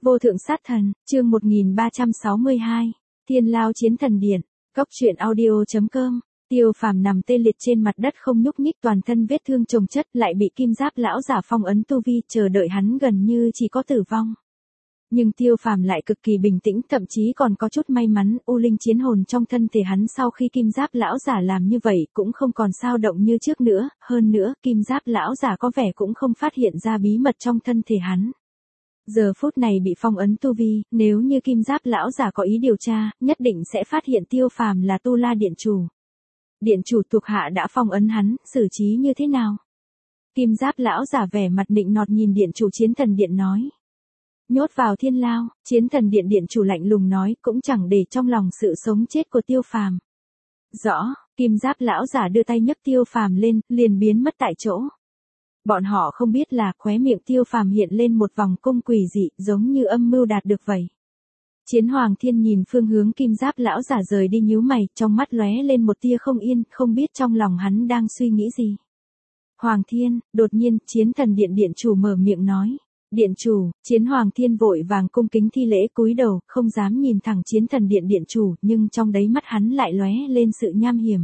Vô thượng sát thần, chương 1362, Thiên Lao Chiến Thần Điện, Cốc truyện audio.com. Tiêu Phàm nằm tê liệt trên mặt đất không nhúc nhích, toàn thân vết thương chồng chất, lại bị kim giáp lão giả phong ấn tu vi, chờ đợi hắn gần như chỉ có tử vong. Nhưng Tiêu Phàm lại cực kỳ bình tĩnh, thậm chí còn có chút may mắn, u linh chiến hồn trong thân thể hắn sau khi kim giáp lão giả làm như vậy cũng không còn dao động như trước nữa, hơn nữa, kim giáp lão giả có vẻ cũng không phát hiện ra bí mật trong thân thể hắn. Giờ phút này bị phong ấn tu vi, nếu như kim giáp lão giả có ý điều tra, nhất định sẽ phát hiện Tiêu Phàm là Tu La Điện Chủ. Điện chủ thuộc hạ đã phong ấn hắn, xử trí như thế nào? Kim giáp lão giả vẻ mặt nịnh nọt nhìn điện chủ Chiến Thần Điện nói. Nhốt vào Thiên Lao, Chiến Thần Điện điện chủ lạnh lùng nói, cũng chẳng để trong lòng sự sống chết của Tiêu Phàm. Rõ, kim giáp lão giả đưa tay nhấc Tiêu Phàm lên, liền biến mất tại chỗ. Bọn họ không biết là khóe miệng Tiêu Phàm hiện lên một vòng cung quỷ dị, giống như âm mưu đạt được vậy. Chiến Hoàng Thiên nhìn phương hướng kim giáp lão giả rời đi nhíu mày, trong mắt lóe lên một tia không yên, không biết trong lòng hắn đang suy nghĩ gì. Hoàng Thiên, đột nhiên, Chiến Thần Điện điện chủ mở miệng nói. Điện chủ, Chiến Hoàng Thiên vội vàng cung kính thi lễ cúi đầu, không dám nhìn thẳng Chiến Thần Điện điện chủ, nhưng trong đáy mắt hắn lại lóe lên sự nham hiểm.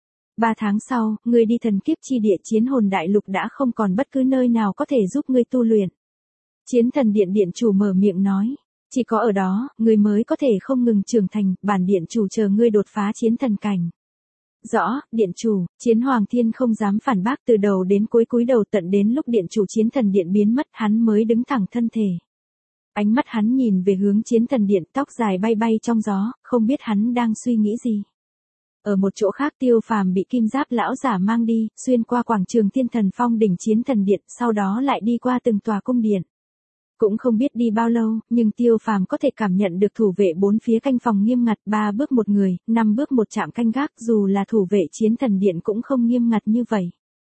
3 tháng sau, ngươi đi thần kiếp chi địa Chiến Hồn Đại Lục đã không còn bất cứ nơi nào có thể giúp ngươi tu luyện. Chiến Thần Điện điện chủ mở miệng nói, chỉ có ở đó, ngươi mới có thể không ngừng trưởng thành, bản điện chủ chờ ngươi đột phá chiến thần cảnh. Rõ, điện chủ, Chiến Hoàng Thiên không dám phản bác, từ đầu đến cuối cúi đầu, tận đến lúc điện chủ Chiến Thần Điện biến mất hắn mới đứng thẳng thân thể. Ánh mắt hắn nhìn về hướng Chiến Thần Điện, tóc dài bay bay trong gió, không biết hắn đang suy nghĩ gì. Ở một chỗ khác Tiêu Phàm bị kim giáp lão giả mang đi, xuyên qua quảng trường Thiên Thần Phong đỉnh Chiến Thần Điện, sau đó lại đi qua từng tòa cung điện. Cũng không biết đi bao lâu, nhưng Tiêu Phàm có thể cảm nhận được thủ vệ bốn phía canh phòng nghiêm ngặt, 3 bước một người, 5 bước một trạm canh gác, dù là thủ vệ Chiến Thần Điện cũng không nghiêm ngặt như vậy.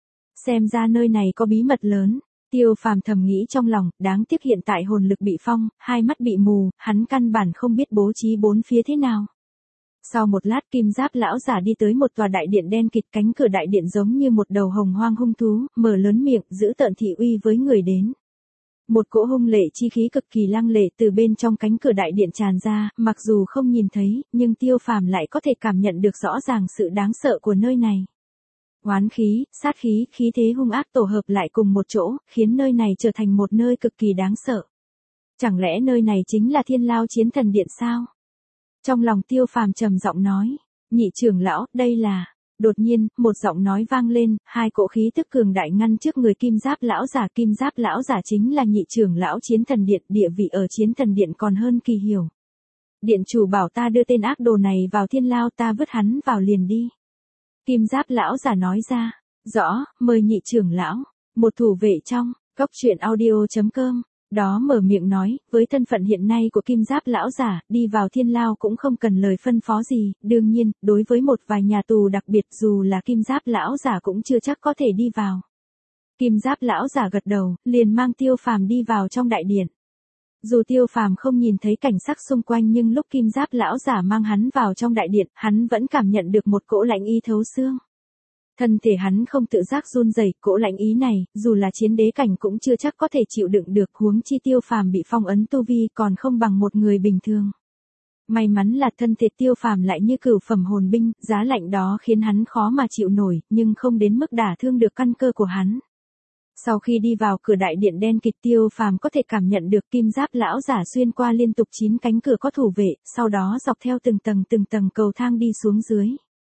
Xem ra nơi này có bí mật lớn, Tiêu Phàm thầm nghĩ trong lòng, đáng tiếc hiện tại hồn lực bị phong, hai mắt bị mù, hắn căn bản không biết bố trí bốn phía thế nào. Sau một lát kim giáp lão giả đi tới một tòa đại điện đen kịt, cánh cửa đại điện giống như một đầu hồng hoang hung thú, mở lớn miệng, giữ tợn thị uy với người đến. Một cỗ hung lệ chi khí cực kỳ lăng lệ từ bên trong cánh cửa đại điện tràn ra, mặc dù không nhìn thấy, nhưng Tiêu Phàm lại có thể cảm nhận được rõ ràng sự đáng sợ của nơi này. Oán khí, sát khí, khí thế hung ác tổ hợp lại cùng một chỗ, khiến nơi này trở thành một nơi cực kỳ đáng sợ. Chẳng lẽ nơi này chính là Thiên Lao Chiến Thần Điện sao? Trong lòng Tiêu Phàm trầm giọng nói, nhị trưởng lão, đây là... Đột nhiên, một giọng nói vang lên, hai cỗ khí tức cường đại ngăn trước người kim giáp lão giả. Kim giáp lão giả chính là nhị trưởng lão Chiến Thần Điện, địa vị ở Chiến Thần Điện còn hơn Kỳ Hiểu. Điện chủ bảo ta đưa tên ác đồ này vào Thiên Lao, ta vứt hắn vào liền đi. Kim giáp lão giả nói ra, rõ, mời nhị trưởng lão, một thủ vệ trong, Cốc truyện audio.com. Đó mở miệng nói, với thân phận hiện nay của kim giáp lão giả, đi vào Thiên Lao cũng không cần lời phân phó gì, đương nhiên, đối với một vài nhà tù đặc biệt dù là kim giáp lão giả cũng chưa chắc có thể đi vào. Kim giáp lão giả gật đầu, liền mang Tiêu Phàm đi vào trong đại điện. Dù Tiêu Phàm không nhìn thấy cảnh sắc xung quanh nhưng lúc kim giáp lão giả mang hắn vào trong đại điện, hắn vẫn cảm nhận được một cỗ lạnh ý thấu xương. Thân thể hắn không tự giác run rẩy, cỗ lạnh ý này, dù là chiến đế cảnh cũng chưa chắc có thể chịu đựng được, huống chi Tiêu Phàm bị phong ấn tu vi còn không bằng một người bình thường. May mắn là thân thể Tiêu Phàm lại như cửu phẩm hồn binh, giá lạnh đó khiến hắn khó mà chịu nổi, nhưng không đến mức đả thương được căn cơ của hắn. Sau khi đi vào cửa đại điện đen kịt, Tiêu Phàm có thể cảm nhận được kim giáp lão giả xuyên qua liên tục 9 cánh cửa có thủ vệ, sau đó dọc theo từng tầng cầu thang đi xuống dưới.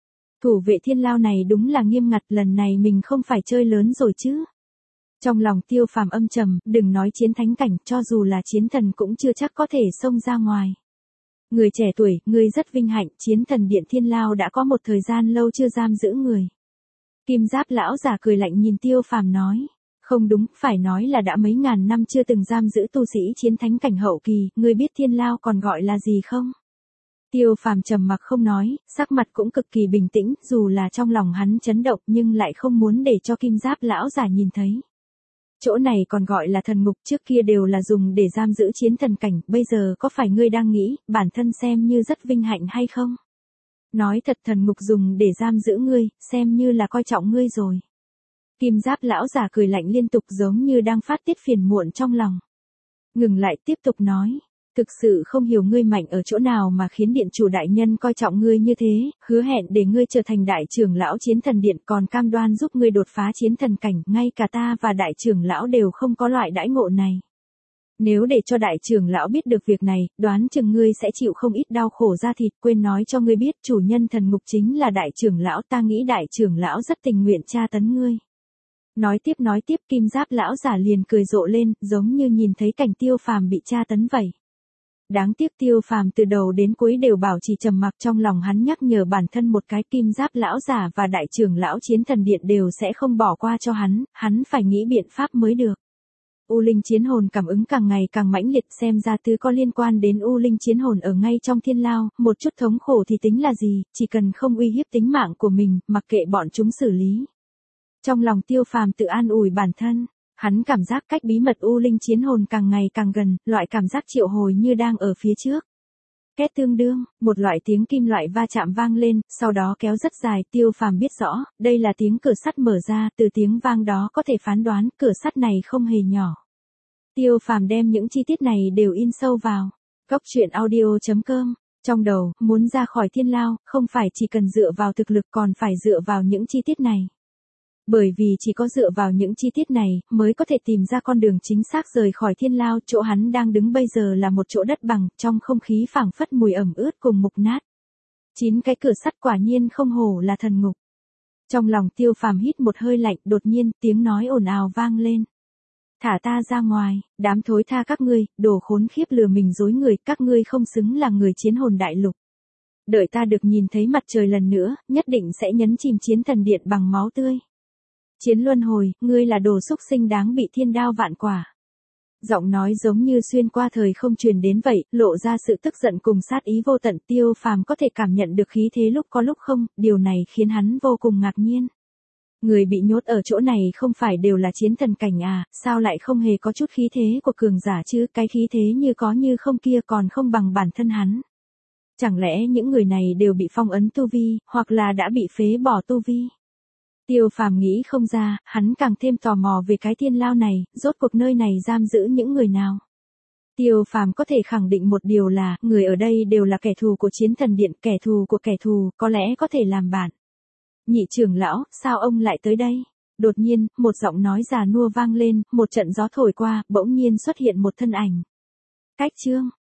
Thủ vệ Thiên Lao này đúng là nghiêm ngặt, lần này mình không phải chơi lớn rồi chứ. Trong lòng Tiêu Phàm âm trầm, đừng nói chiến thánh cảnh, cho dù là chiến thần cũng chưa chắc có thể xông ra ngoài. Người trẻ tuổi, ngươi rất vinh hạnh, Chiến Thần Điện Thiên Lao đã có một thời gian lâu chưa giam giữ người. Kim giáp lão giả cười lạnh nhìn Tiêu Phàm nói, không đúng, phải nói là đã mấy ngàn năm chưa từng giam giữ tu sĩ chiến thánh cảnh hậu kỳ, ngươi biết Thiên Lao còn gọi là gì không? Tiêu Phàm trầm mặc không nói, sắc mặt cũng cực kỳ bình tĩnh, dù là trong lòng hắn chấn động nhưng lại không muốn để cho kim giáp lão giả nhìn thấy. Chỗ này còn gọi là thần ngục, trước kia đều là dùng để giam giữ chiến thần cảnh, bây giờ có phải ngươi đang nghĩ, bản thân xem như rất vinh hạnh hay không? Nói thật, thần ngục dùng để giam giữ ngươi, xem như là coi trọng ngươi rồi. Kim giáp lão giả cười lạnh liên tục giống như đang phát tiết phiền muộn trong lòng. Ngừng lại tiếp tục nói. Thực sự không hiểu ngươi mạnh ở chỗ nào mà khiến điện chủ đại nhân coi trọng ngươi như thế, hứa hẹn để ngươi trở thành đại trưởng lão chiến thần điện, còn cam đoan giúp ngươi đột phá chiến thần cảnh, ngay cả ta và đại trưởng lão đều không có loại đãi ngộ này. Nếu để cho đại trưởng lão biết được việc này, đoán chừng ngươi sẽ chịu không ít đau khổ da thịt. Quên nói cho ngươi biết, chủ nhân thần ngục chính là đại trưởng lão, ta nghĩ đại trưởng lão rất tình nguyện tra tấn ngươi. Nói tiếp, kim giáp lão giả liền cười rộ lên, giống như nhìn thấy cảnh Tiêu Phàm bị tra tấn vậy. Đáng tiếc Tiêu Phàm từ đầu đến cuối đều bảo trì trầm mặc, trong lòng hắn nhắc nhở bản thân một cái, kim giáp lão giả và đại trưởng lão chiến thần điện đều sẽ không bỏ qua cho hắn phải nghĩ biện pháp mới được. U linh chiến hồn cảm ứng càng ngày càng mãnh liệt, xem ra thứ có liên quan đến U linh chiến hồn ở ngay trong thiên lao, một chút thống khổ thì tính là gì, chỉ cần không uy hiếp tính mạng của mình, mặc kệ bọn chúng xử lý. Trong lòng Tiêu Phàm tự an ủi bản thân, hắn cảm giác cách bí mật U linh chiến hồn càng ngày càng gần, loại cảm giác triệu hồi như đang ở phía trước. Két tương đương, một loại tiếng kim loại va chạm vang lên, sau đó kéo rất dài, Tiêu Phàm biết rõ, đây là tiếng cửa sắt mở ra, từ tiếng vang đó có thể phán đoán, cửa sắt này không hề nhỏ. Tiêu Phàm đem những chi tiết này đều in sâu vào góc truyện audio.com. Trong đầu, muốn ra khỏi thiên lao, không phải chỉ cần dựa vào thực lực, còn phải dựa vào những chi tiết này. Bởi vì chỉ có dựa vào những chi tiết này, mới có thể tìm ra con đường chính xác rời khỏi thiên lao. Chỗ hắn đang đứng bây giờ là một chỗ đất bằng, trong không khí phảng phất mùi ẩm ướt cùng mục nát. 9 cái cửa sắt quả nhiên không hổ là thần ngục. Trong lòng Tiêu Phàm hít một hơi lạnh, đột nhiên, tiếng nói ồn ào vang lên. Thả ta ra ngoài, đám thối tha các ngươi, đồ khốn khiếp lừa mình dối người, các ngươi không xứng là người chiến hồn đại lục. Đợi ta được nhìn thấy mặt trời lần nữa, nhất định sẽ nhấn chìm chiến thần điện bằng máu tươi. Chiến luân hồi, ngươi là đồ xúc sinh đáng bị thiên đao vạn quả. Giọng nói giống như xuyên qua thời không truyền đến vậy, lộ ra sự tức giận cùng sát ý vô tận. Tiêu Phàm có thể cảm nhận được khí thế lúc có lúc không, điều này khiến hắn vô cùng ngạc nhiên. Người bị nhốt ở chỗ này không phải đều là chiến thần cảnh à, sao lại không hề có chút khí thế của cường giả chứ, cái khí thế như có như không kia còn không bằng bản thân hắn. Chẳng lẽ những người này đều bị phong ấn tu vi, hoặc là đã bị phế bỏ tu vi? Tiêu Phàm nghĩ không ra, hắn càng thêm tò mò về cái thiên lao này, rốt cuộc nơi này giam giữ những người nào. Tiêu Phàm có thể khẳng định một điều là, người ở đây đều là kẻ thù của chiến thần điện, kẻ thù của kẻ thù, có lẽ có thể làm bạn. Nhị trưởng lão, sao ông lại tới đây? Đột nhiên, một giọng nói già nua vang lên, một trận gió thổi qua, bỗng nhiên xuất hiện một thân ảnh. Cách Chương,